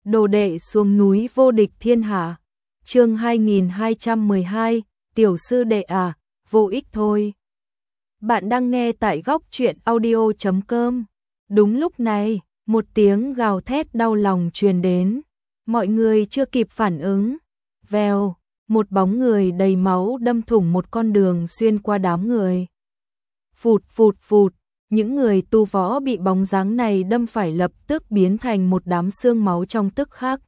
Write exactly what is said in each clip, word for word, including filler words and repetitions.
Đồ đệ xuống núi vô địch thiên hạ. Chương hai nghìn hai trăm mười hai, tiểu sư đệ à, vô ích thôi. Bạn đang nghe tại góc truyện audio chấm com. Đúng lúc này, một tiếng gào thét đau lòng truyền đến. Mọi người chưa kịp phản ứng. Vèo, một bóng người đầy máu đâm thủng một con đường xuyên qua đám người. Phụt phụt phụt, những người tu võ bị bóng dáng này đâm phải lập tức biến thành một đám xương máu trong tức khắc.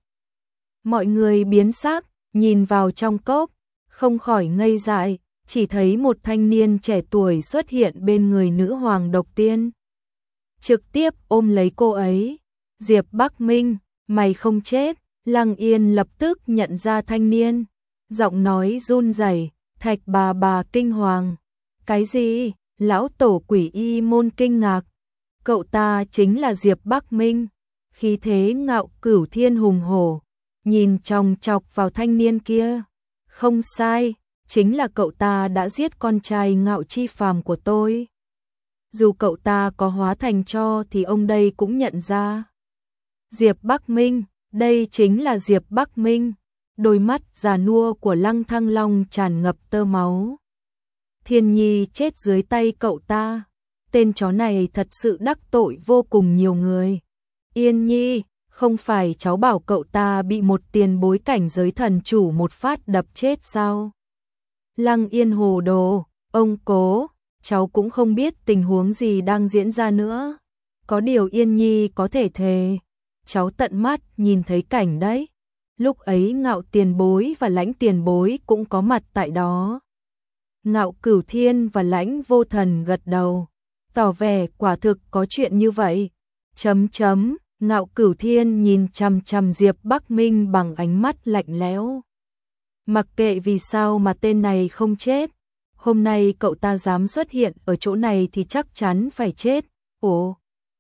Mọi người biến sắc, nhìn vào trong cốc, không khỏi ngây dại, chỉ thấy một thanh niên trẻ tuổi xuất hiện bên người nữ hoàng độc tiên. Trực tiếp ôm lấy cô ấy. Diệp Bắc Minh, mày không chết. Lăng Yên lập tức nhận ra thanh niên. Giọng nói run rẩy, Thạch bà bà kinh hoàng. Cái gì? Lão tổ Quỷ Y môn kinh ngạc. Cậu ta chính là Diệp Bắc Minh. Khí thế ngạo cửu thiên hùng hổ. Nhìn chòng chọc vào thanh niên kia. Không sai, chính là cậu ta đã giết con trai Ngạo Chi Phàm của tôi. Dù cậu ta có hóa thành tro thì ông đây cũng nhận ra. Diệp Bắc Minh, đây chính là Diệp Bắc Minh. Đôi mắt già nua của Lăng Thăng Long tràn ngập tơ máu. Thiên Nhi chết dưới tay cậu ta. Tên chó này thật sự đắc tội vô cùng nhiều người. Yên Nhi, không phải cháu bảo cậu ta bị một tiền bối cảnh giới thần chủ một phát đập chết sao? Lăng Yên hồ đồ, ông cố, cháu cũng không biết tình huống gì đang diễn ra nữa. Có điều Yên Nhi có thể thề, cháu tận mắt nhìn thấy cảnh đấy. Lúc ấy Ngạo tiền bối và Lãnh tiền bối cũng có mặt tại đó. Ngạo Cửu Thiên và Lãnh Vô Thần gật đầu, tỏ vẻ quả thực có chuyện như vậy. Chấm chấm, Ngạo Cửu Thiên nhìn chằm chằm Diệp Bắc Minh bằng ánh mắt lạnh lẽo. Mặc kệ vì sao mà tên này không chết, hôm nay cậu ta dám xuất hiện ở chỗ này thì chắc chắn phải chết. Ồ.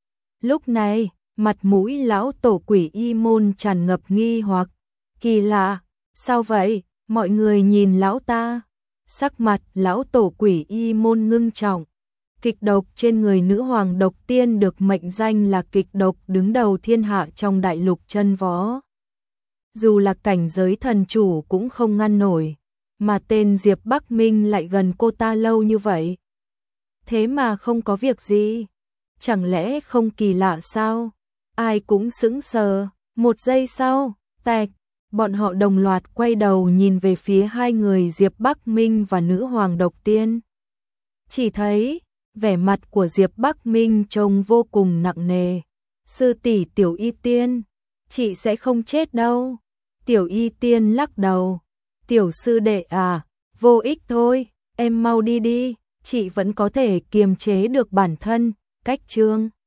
Lúc này, mặt mũi lão tổ Quỷ Y môn tràn ngập nghi hoặc. Kỳ lạ, sao vậy? Mọi người nhìn lão ta. Sắc mặt lão tổ Quỷ Y môn ngưng trọng. Kịch độc trên người nữ hoàng độc tiên được mệnh danh là kịch độc đứng đầu thiên hạ trong đại lục chân võ. Dù là cảnh giới thần chủ cũng không ngăn nổi, mà tên Diệp Bắc Minh lại gần cô ta lâu như vậy. Thế mà không có việc gì. Chẳng lẽ không kỳ lạ sao? Ai cũng sững sờ. Một giây sau, tạch, bọn họ đồng loạt quay đầu nhìn về phía hai người Diệp Bắc Minh và nữ hoàng độc tiên. Chỉ thấy vẻ mặt của Diệp Bắc Minh trông vô cùng nặng nề. Sư tỷ Tiểu Y Tiên, chị sẽ không chết đâu. Tiểu Y Tiên lắc đầu. Tiểu sư đệ à, vô ích thôi, em mau đi đi, chị vẫn có thể kiềm chế được bản thân. Cách chương